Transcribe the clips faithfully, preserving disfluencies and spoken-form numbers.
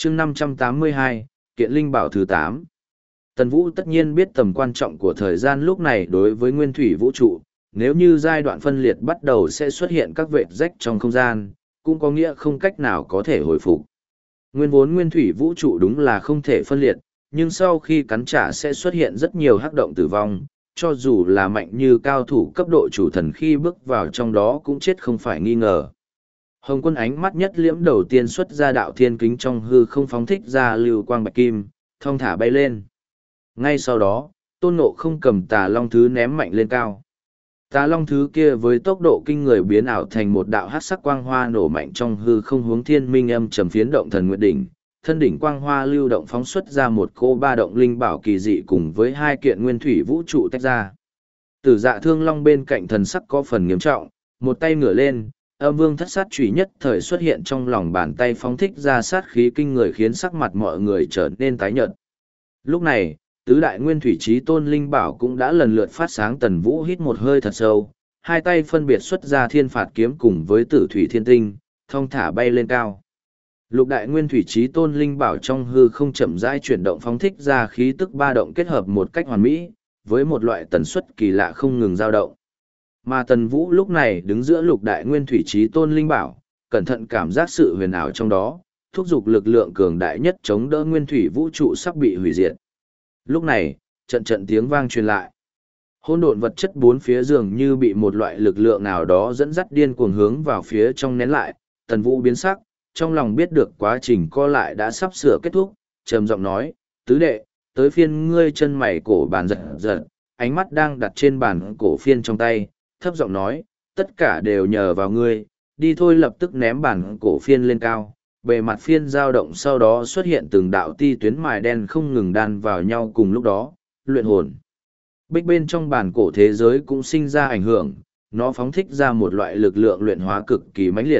chương năm trăm tám mươi hai, kiện linh bảo thứ tám. Tần Vũ tất nhiên biết tầm quan trọng của thời gian lúc này đối với nguyên thủy vũ trụ, nếu như giai đoạn phân liệt bắt đầu sẽ xuất hiện các vệt rách trong không gian, cũng có nghĩa không cách nào có thể hồi phục. Nguyên vốn nguyên thủy vũ trụ đúng là không thể phân liệt, nhưng sau khi cắn trả sẽ xuất hiện rất nhiều hắc động tử vong, cho dù là mạnh như cao thủ cấp độ chủ thần khi bước vào trong đó cũng chết không phải nghi ngờ. Hồng Quân ánh mắt nhất liễm đầu tiên xuất ra đạo thiên kính trong hư không phóng thích ra lưu quang bạch kim, thong thả bay lên. Ngay sau đó, Tôn Ngộ không cầm tà long thứ ném mạnh lên cao. Tà long thứ kia với tốc độ kinh người biến ảo thành một đạo hắc sắc quang hoa nổ mạnh trong hư không hướng thiên minh âm trầm phiến động thần nguyệt đỉnh. Thân đỉnh quang hoa lưu động phóng xuất ra một cô ba động linh bảo kỳ dị cùng với hai kiện nguyên thủy vũ trụ tách ra. Tử Dạ Thương Long bên cạnh thần sắc có phần nghiêm trọng, một tay ngửa lên, âm vương thất sát chủy nhất thời xuất hiện trong lòng bàn tay phóng thích ra sát khí kinh người khiến sắc mặt mọi người trở nên tái nhợt. Lúc này, tứ đại nguyên thủy chí tôn linh bảo cũng đã lần lượt phát sáng. Tần Vũ hít một hơi thật sâu, hai tay phân biệt xuất ra thiên phạt kiếm cùng với tử thủy thiên tinh, thong thả bay lên cao. Lục đại nguyên thủy chí tôn linh bảo trong hư không chậm rãi chuyển động phóng thích ra khí tức ba động kết hợp một cách hoàn mỹ, với một loại tần suất kỳ lạ không ngừng dao động. Mà Tần Vũ lúc này đứng giữa lục đại nguyên thủy chí tôn linh bảo, cẩn thận cảm giác sự huyền ảo trong đó, thúc giục lực lượng cường đại nhất chống đỡ nguyên thủy vũ trụ sắp bị hủy diệt. Lúc này, trận trận tiếng vang truyền lại. Hỗn độn vật chất bốn phía dường như bị một loại lực lượng nào đó dẫn dắt điên cuồng hướng vào phía trong nén lại. Tần Vũ biến sắc, trong lòng biết được quá trình co lại đã sắp sửa kết thúc, trầm giọng nói, tứ đệ, tới phiên ngươi. Chân mày cổ bàn giật giật, ánh mắt đang đặt trên bàn cổ phiên trong tay, thấp giọng nói, tất cả đều nhờ vào ngươi, đi thôi. Lập tức ném bàn cổ phiên lên cao, bề mặt phiên dao động, sau đó xuất hiện từng đạo ti tuyến mài đen không ngừng đan vào nhau. Cùng lúc đó, luyện hồn bích bên trong bản cổ thế giới cũng sinh ra ảnh hưởng, nó phóng thích ra một loại lực lượng luyện hóa cực kỳ mãnh liệt.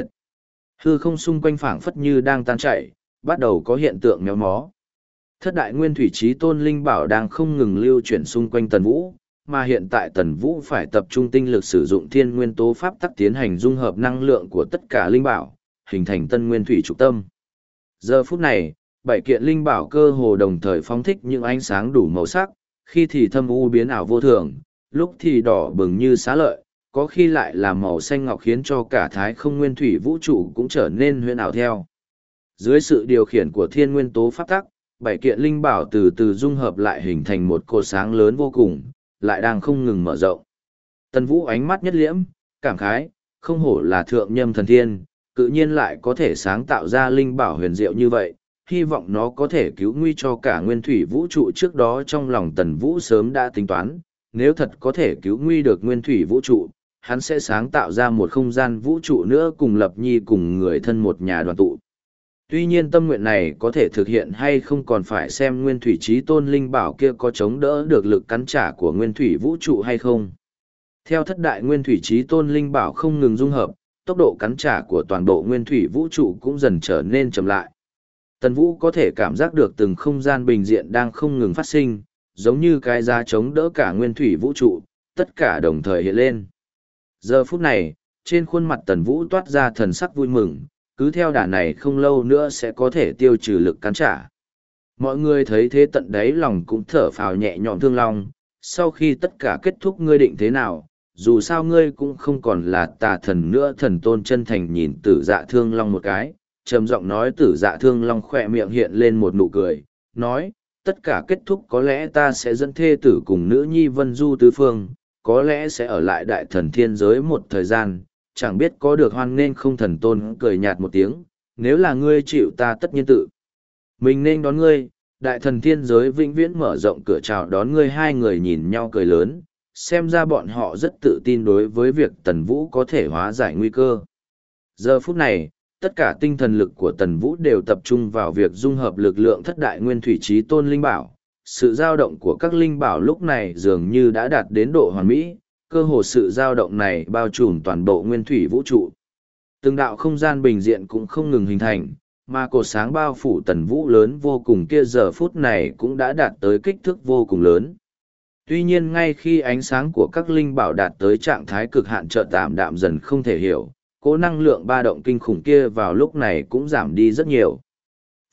Hư không xung quanh phảng phất như đang tan chảy, bắt đầu có hiện tượng méo mó. Thất đại nguyên thủy chí tôn linh bảo đang không ngừng lưu chuyển xung quanh Tần Vũ, mà hiện tại Tần Vũ phải tập trung tinh lực sử dụng thiên nguyên tố pháp tắc tiến hành dung hợp năng lượng của tất cả linh bảo, hình thành tân nguyên thủy trục tâm. Giờ phút này, bảy kiện linh bảo cơ hồ đồng thời phóng thích những ánh sáng đủ màu sắc, khi thì thâm u biến ảo vô thường, lúc thì đỏ bừng như xá lợi, có khi lại là màu xanh ngọc khiến cho cả thái không nguyên thủy vũ trụ cũng trở nên huyền ảo theo. Dưới sự điều khiển của thiên nguyên tố pháp tắc, bảy kiện linh bảo từ từ dung hợp lại hình thành một cột sáng lớn vô cùng, lại đang không ngừng mở rộng. Tần Vũ ánh mắt nhất liễm, cảm khái, không hổ là thượng nhâm thần thiên, tự nhiên lại có thể sáng tạo ra linh bảo huyền diệu như vậy, hy vọng nó có thể cứu nguy cho cả nguyên thủy vũ trụ. Trước đó trong lòng Tần Vũ sớm đã tính toán, nếu thật có thể cứu nguy được nguyên thủy vũ trụ, hắn sẽ sáng tạo ra một không gian vũ trụ nữa cùng Lập Nhi cùng người thân một nhà đoàn tụ. Tuy nhiên tâm nguyện này có thể thực hiện hay không còn phải xem nguyên thủy chí tôn linh bảo kia có chống đỡ được lực cắn trả của nguyên thủy vũ trụ hay không. Theo thất đại nguyên thủy chí tôn linh bảo không ngừng dung hợp, tốc độ cắn trả của toàn bộ nguyên thủy vũ trụ cũng dần trở nên chậm lại. Tần Vũ có thể cảm giác được từng không gian bình diện đang không ngừng phát sinh, giống như cái giá chống đỡ cả nguyên thủy vũ trụ, tất cả đồng thời hiện lên. Giờ phút này, trên khuôn mặt Tần Vũ toát ra thần sắc vui mừng, cứ theo đà này không lâu nữa sẽ có thể tiêu trừ lực cắn trả. Mọi người thấy thế tận đáy lòng cũng thở phào nhẹ nhõm. Thương Long, sau khi tất cả kết thúc ngươi định thế nào? Dù sao ngươi cũng không còn là tà thần nữa. Thần Tôn chân thành nhìn Tử Dạ Thương Long một cái, trầm giọng nói. Tử Dạ Thương Long khỏe miệng hiện lên một nụ cười, nói, tất cả kết thúc có lẽ ta sẽ dẫn thê tử cùng nữ nhi Vân Du tứ phương, có lẽ sẽ ở lại đại thần thiên giới một thời gian, chẳng biết có được hoan nghênh không. Thần Tôn cười nhạt một tiếng, nếu là ngươi chịu ta tất nhiên tự mình nên đón ngươi. Đại thần thiên giới vĩnh viễn mở rộng cửa chào đón ngươi. Hai người nhìn nhau cười lớn, xem ra bọn họ rất tự tin đối với việc Tần Vũ có thể hóa giải nguy cơ. Giờ phút này, tất cả tinh thần lực của Tần Vũ đều tập trung vào việc dung hợp lực lượng thất đại nguyên thủy chí tôn linh bảo. Sự dao động của các linh bảo lúc này dường như đã đạt đến độ hoàn mỹ, cơ hồ sự dao động này bao trùm toàn bộ nguyên thủy vũ trụ. Từng đạo không gian bình diện cũng không ngừng hình thành, mà cột sáng bao phủ Tần Vũ lớn vô cùng kia giờ phút này cũng đã đạt tới kích thước vô cùng lớn. Tuy nhiên ngay khi ánh sáng của các linh bảo đạt tới trạng thái cực hạn chợt tạm đạm dần không thể hiểu, cỗ năng lượng ba động kinh khủng kia vào lúc này cũng giảm đi rất nhiều.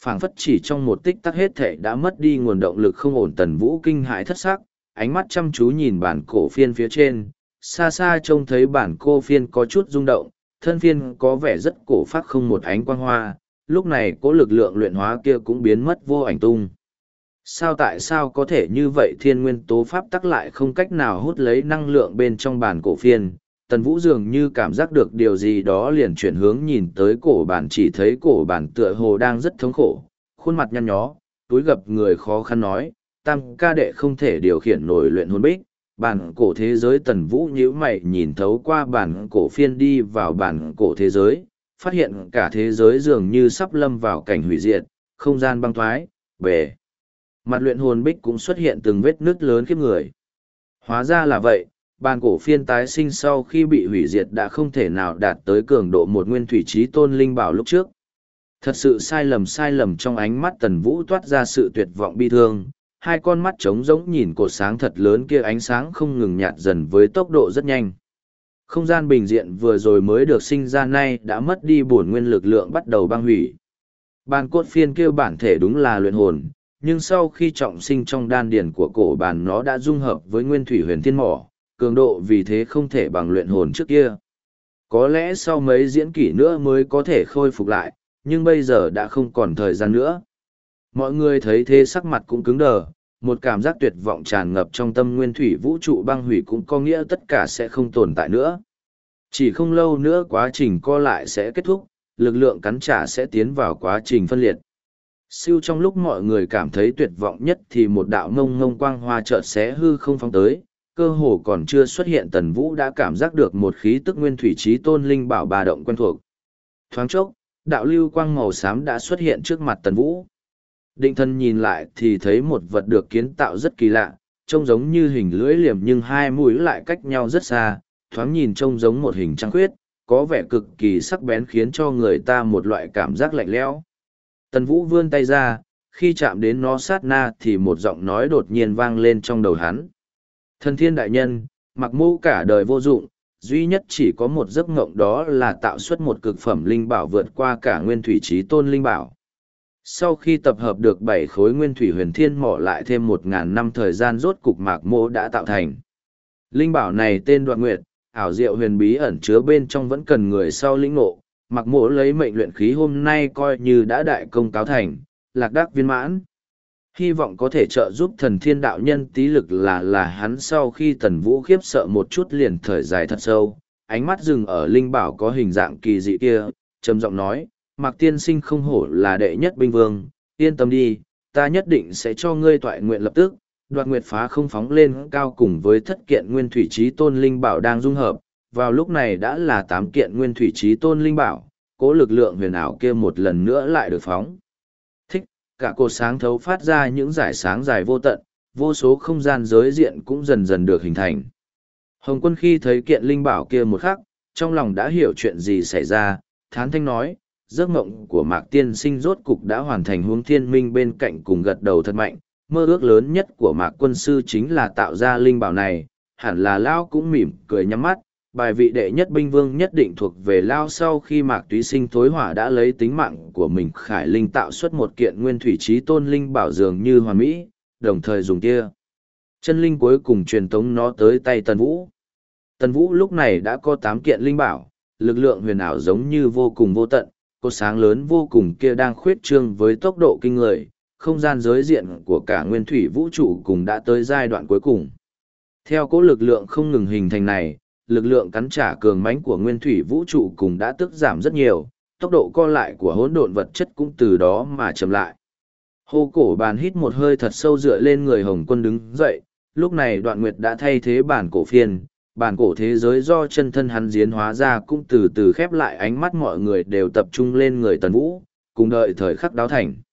Phảng phất chỉ trong một tích tắc hết thể đã mất đi nguồn động lực không ổn. Tần Vũ kinh hãi thất sắc, ánh mắt chăm chú nhìn bản cổ phiên phía trên, xa xa trông thấy bản cô phiên có chút rung động, thân phiên có vẻ rất cổ phác không một ánh quang hoa, lúc này cố lực lượng luyện hóa kia cũng biến mất vô ảnh tung. Sao tại sao có thể như vậy? Thiên nguyên tố pháp tắc lại không cách nào hút lấy năng lượng bên trong bản cổ phiên. Tần Vũ dường như cảm giác được điều gì đó liền chuyển hướng nhìn tới cổ bản, chỉ thấy cổ bản tựa hồ đang rất thống khổ, khuôn mặt nhăn nhó, túi gập người khó khăn nói, tam ca đệ không thể điều khiển nổi luyện hồn bích. Bản cổ thế giới. Tần Vũ nhíu mày nhìn thấu qua bản cổ phiên đi vào bản cổ thế giới, phát hiện cả thế giới dường như sắp lâm vào cảnh hủy diệt, không gian băng thoái, bể. Mặt luyện hồn bích cũng xuất hiện từng vết nứt lớn khiếp người. Hóa ra là vậy, bản cổ phiên tái sinh sau khi bị hủy diệt đã không thể nào đạt tới cường độ một nguyên thủy chí tôn linh bảo lúc trước. Thật sự sai lầm sai lầm. Trong ánh mắt Tần Vũ toát ra sự tuyệt vọng bi thương, hai con mắt trống rỗng nhìn cột sáng thật lớn kia, ánh sáng không ngừng nhạt dần với tốc độ rất nhanh. Không gian bình diện vừa rồi mới được sinh ra nay đã mất đi bổn nguyên lực lượng, bắt đầu băng hủy. Bản cốt phiên kêu bản thể đúng là luyện hồn, nhưng sau khi trọng sinh trong đan điển của cổ bản nó đã dung hợp với nguyên thủy huyền thiên mỏ, cường độ vì thế không thể bằng luyện hồn trước kia. Có lẽ sau mấy diễn kỷ nữa mới có thể khôi phục lại, nhưng bây giờ đã không còn thời gian nữa. Mọi người thấy thế sắc mặt cũng cứng đờ, một cảm giác tuyệt vọng tràn ngập trong tâm. Nguyên thủy vũ trụ băng hủy cũng có nghĩa tất cả sẽ không tồn tại nữa. Chỉ không lâu nữa quá trình co lại sẽ kết thúc, lực lượng cắn trả sẽ tiến vào quá trình phân liệt. Siêu trong lúc mọi người cảm thấy tuyệt vọng nhất thì một đạo ngông ngông quang hoa chợt xé hư không phóng tới, cơ hồ còn chưa xuất hiện Tần Vũ đã cảm giác được một khí tức nguyên thủy chí tôn linh bảo ba động quen thuộc. Thoáng chốc, đạo lưu quang màu xám đã xuất hiện trước mặt Tần Vũ. Định thần nhìn lại thì thấy một vật được kiến tạo rất kỳ lạ, trông giống như hình lưỡi liềm nhưng hai mũi lại cách nhau rất xa, thoáng nhìn trông giống một hình trăng khuyết, có vẻ cực kỳ sắc bén khiến cho người ta một loại cảm giác lạnh lẽo. Tần Vũ vươn tay ra, khi chạm đến nó sát na thì một giọng nói đột nhiên vang lên trong đầu hắn. Thần thiên đại nhân, mặc mô cả đời vô dụng, duy nhất chỉ có một giấc mộng, đó là tạo xuất một cực phẩm linh bảo vượt qua cả nguyên thủy chí tôn linh bảo. Sau khi tập hợp được bảy khối nguyên thủy huyền thiên mỏ lại thêm một ngàn năm thời gian, rốt cục Mạc Mô đã tạo thành. Linh bảo này tên Đoạn Nguyệt, ảo diệu huyền bí ẩn chứa bên trong vẫn cần người sau lĩnh ngộ. Mạc Mô lấy mệnh luyện khí hôm nay coi như đã đại công cáo thành, lạc đắc viên mãn. Hy vọng có thể trợ giúp thần thiên đạo nhân tí lực là là hắn. Sau khi Tần Vũ khiếp sợ một chút liền thở dài thật sâu, ánh mắt dừng ở linh bảo có hình dạng kỳ dị kia, trầm giọng nói, Mạc tiên sinh không hổ là đệ nhất binh vương, yên tâm đi, ta nhất định sẽ cho ngươi toại nguyện lập tức. Đoạt nguyệt phá không phóng lên cao cùng với thất kiện nguyên thủy chí tôn linh bảo đang dung hợp, vào lúc này đã là tám kiện nguyên thủy chí tôn linh bảo, cố lực lượng huyền ảo kia một lần nữa lại được phóng thích, cả cột sáng thấu phát ra những dải sáng dài vô tận, vô số không gian giới diện cũng dần dần được hình thành. Hồng Quân khi thấy kiện linh bảo kia một khắc, trong lòng đã hiểu chuyện gì xảy ra, thán thanh nói, giấc mộng của Mạc tiên sinh rốt cục đã hoàn thành. Huống Thiên Minh bên cạnh cùng gật đầu thật mạnh, mơ ước lớn nhất của Mạc quân sư chính là tạo ra linh bảo này, hẳn là Lao cũng mỉm cười nhắm mắt. Bài vị đệ nhất binh vương nhất định thuộc về Lao. Sau khi Mạc túy sinh thối hỏa đã lấy tính mạng của mình khải linh tạo xuất một kiện nguyên thủy chí tôn linh bảo dường như hoàn mỹ, đồng thời dùng kia chân linh cuối cùng truyền tống nó tới tay Tần Vũ. Tần Vũ lúc này đã có tám kiện linh bảo, lực lượng huyền ảo giống như vô cùng vô tận, cột sáng lớn vô cùng kia đang khuyết trương với tốc độ kinh người, không gian giới diện của cả nguyên thủy vũ trụ cùng đã tới giai đoạn cuối cùng. Theo cỗ lực lượng không ngừng hình thành này, lực lượng cắn trả cường mãnh của nguyên thủy vũ trụ cùng đã tức giảm rất nhiều, tốc độ co lại của hỗn độn vật chất cũng từ đó mà chậm lại. Hô cổ bàn hít một hơi thật sâu dựa lên người Hồng Quân đứng dậy, lúc này Đoạn Nguyệt đã thay thế bản cổ phiên, bản cổ thế giới do chân thân hắn diễn hóa ra cũng từ từ khép lại. Ánh mắt mọi người đều tập trung lên người Tần Vũ, cùng đợi thời khắc đáo thành.